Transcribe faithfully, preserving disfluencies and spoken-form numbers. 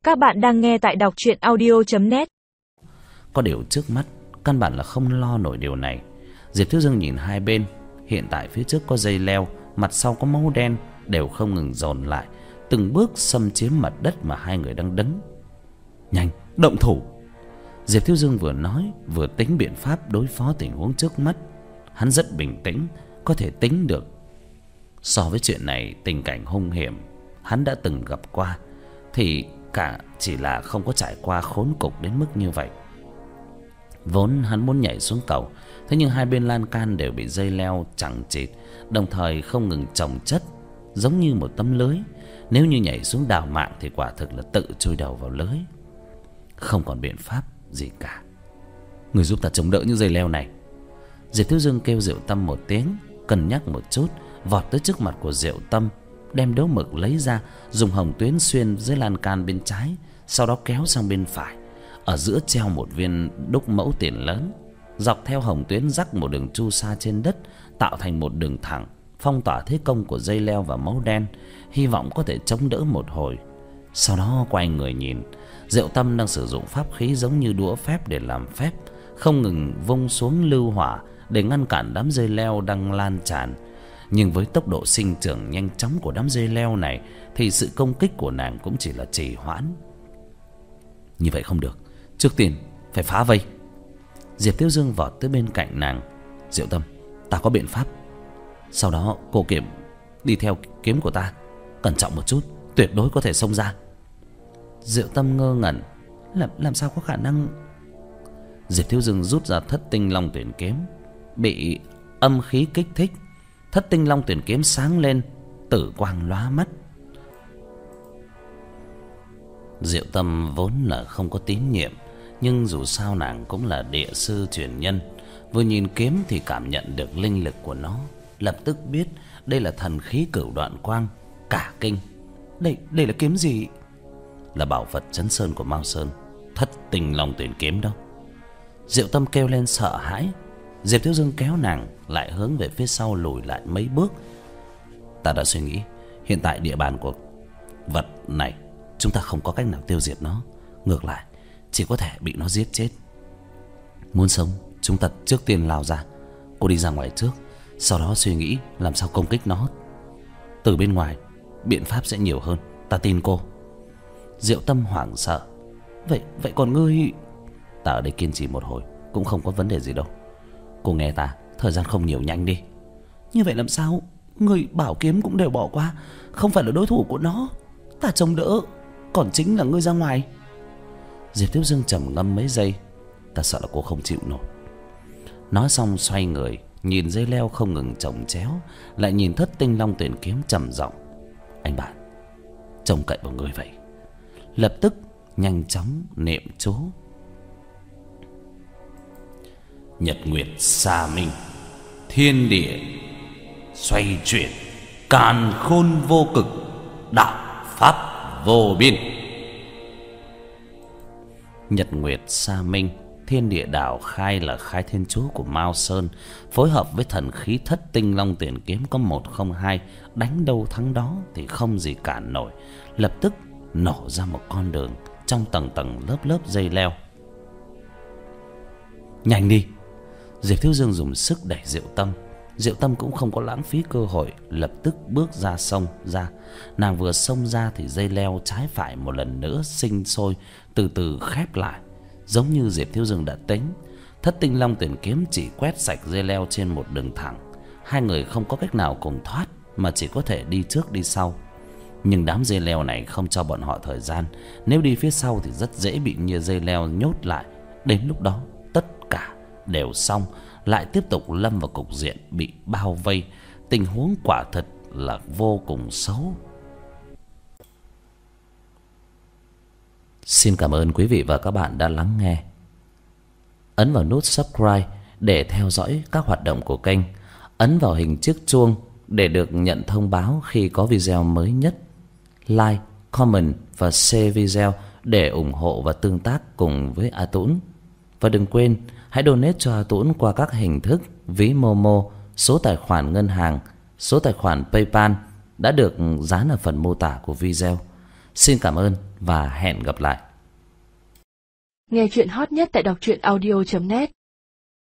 Các bạn đang nghe tại đọc truyện audio chấm net. Có điều trước mắt căn bản là không lo nổi điều này. Diệp Thiếu Dương nhìn hai bên. Hiện tại phía trước có dây leo, mặt sau có máu đen, đều không ngừng dồn lại, từng bước xâm chiếm mặt đất mà hai người đang đứng. Nhanh, động thủ! Diệp Thiếu Dương vừa nói vừa tính biện pháp đối phó tình huống trước mắt. Hắn rất bình tĩnh, có thể tính được. So với chuyện này, tình cảnh hung hiểm hắn đã từng gặp qua, thì cả chỉ là không có trải qua khốn cục đến mức như vậy. Vốn hắn muốn nhảy xuống cầu, thế nhưng hai bên lan can đều bị dây leo chằng chịt, đồng thời không ngừng chồng chất, giống như một tấm lưới. Nếu như nhảy xuống đào mạng thì quả thực là tự chui đầu vào lưới, không còn biện pháp gì cả. Người giúp ta chống đỡ những dây leo này. Diệp Thiếu Dương kêu Diệu Tâm một tiếng, cân nhắc một chút, vọt tới trước mặt của Diệu Tâm, đem đấu mực lấy ra, dùng hồng tuyến xuyên dưới lan can bên trái, sau đó kéo sang bên phải. Ở giữa treo một viên đúc mẫu tiền lớn, dọc theo hồng tuyến rắc một đường chu sa trên đất, tạo thành một đường thẳng, phong tỏa thế công của dây leo và máu đen, hy vọng có thể chống đỡ một hồi. Sau đó quay người nhìn, Diệu Tâm đang sử dụng pháp khí giống như đũa phép để làm phép, không ngừng vung xuống lưu hỏa để ngăn cản đám dây leo đang lan tràn. Nhưng với tốc độ sinh trưởng nhanh chóng của đám dây leo này thì sự công kích của nàng cũng chỉ là trì hoãn. Như vậy không được, trước tiên phải phá vây. Diệp Thiếu Dương vọt tới bên cạnh nàng. Diệu Tâm, ta có biện pháp. Sau đó cô kiểm đi theo kiếm của ta, cẩn trọng một chút, tuyệt đối có thể xông ra. Diệu Tâm ngơ ngẩn, làm làm sao có khả năng? Diệp Thiếu Dương rút ra Thất Tinh Long Tuyển kiếm, bị âm khí kích thích, Thất Tinh Long Tuyển kiếm sáng lên, tử quang lóa mắt. Diệu Tâm vốn là không có tín nhiệm, nhưng dù sao nàng cũng là địa sư truyền nhân, vừa nhìn kiếm thì cảm nhận được linh lực của nó, lập tức biết đây là thần khí Cửu Đoạn Quang. Cả kinh, đây đây là kiếm gì? Là bảo vật Trấn Sơn của Mao Sơn, Thất Tinh Long Tuyển kiếm đâu. Diệu Tâm kêu lên sợ hãi. Diệp Thiếu Dương kéo nàng lại hướng về phía sau lùi lại mấy bước. Ta đã suy nghĩ, hiện tại địa bàn của vật này chúng ta không có cách nào tiêu diệt nó, ngược lại chỉ có thể bị nó giết chết. Muốn sống, chúng ta trước tiên lao ra. Cô đi ra ngoài trước, sau đó suy nghĩ làm sao công kích nó. Từ bên ngoài biện pháp sẽ nhiều hơn, ta tin cô. Diệu Tâm hoảng sợ. Vậy vậy còn ngươi? Ta ở đây kiên trì một hồi cũng không có vấn đề gì đâu. Cô nghe ta, thời gian không nhiều, nhanh đi. Như vậy làm sao? Người bảo kiếm cũng đều bỏ qua, không phải là đối thủ của nó. Ta chống đỡ, còn chính là ngươi ra ngoài. Diệp Thiếu Dương trầm ngâm mấy giây. Ta sợ là cô không chịu nổi. Nói xong xoay người, nhìn dây leo không ngừng chồng chéo, lại nhìn Thất Tinh Long Tuyển kiếm trầm giọng. Anh bạn, trông cậy vào người vậy. Lập tức nhanh chóng niệm chú. Nhật nguyệt xa minh, thiên địa xoay chuyển, càn khôn vô cực, đạo pháp vô biên. Nhật nguyệt xa minh, thiên địa đảo khai là khai thiên chú của Mao Sơn, phối hợp với thần khí Thất Tinh Long Tuyển kiếm có một không hai, đánh đâu thắng đó thì không gì cản nổi. Lập tức nổ ra một con đường trong tầng tầng lớp lớp dây leo. Nhanh đi! Diệp Thiếu Dương dùng sức đẩy Diệu Tâm. Diệu Tâm cũng không có lãng phí cơ hội, lập tức bước ra xông ra. Nàng vừa xông ra thì dây leo trái phải một lần nữa sinh sôi, từ từ khép lại, giống như Diệp Thiếu Dương đã tính. Thất Tinh Long Tuyển kiếm chỉ quét sạch dây leo trên một đường thẳng. Hai người không có cách nào cùng thoát, mà chỉ có thể đi trước đi sau. Nhưng đám dây leo này không cho bọn họ thời gian, nếu đi phía sau thì rất dễ bị như dây leo nhốt lại. Đến lúc đó tất cả đều xong, lại tiếp tục lâm vào cục diện bị bao vây. Tình huống quả thật là vô cùng xấu. Xin cảm ơn quý vị và các bạn đã lắng nghe. Ấn vào nút subscribe để theo dõi các hoạt động của kênh. Ấn vào hình chiếc chuông để được nhận thông báo khi có video mới nhất. Like, comment và share video để ủng hộ và tương tác cùng với A Tũng. Và đừng quên hãy donate cho A Tũng qua các hình thức ví Momo, số tài khoản ngân hàng, số tài khoản PayPal đã được dán ở phần mô tả của video. Xin cảm ơn và hẹn gặp lại. Nghe chuyện hot nhất tại đọc truyện audio chấm net.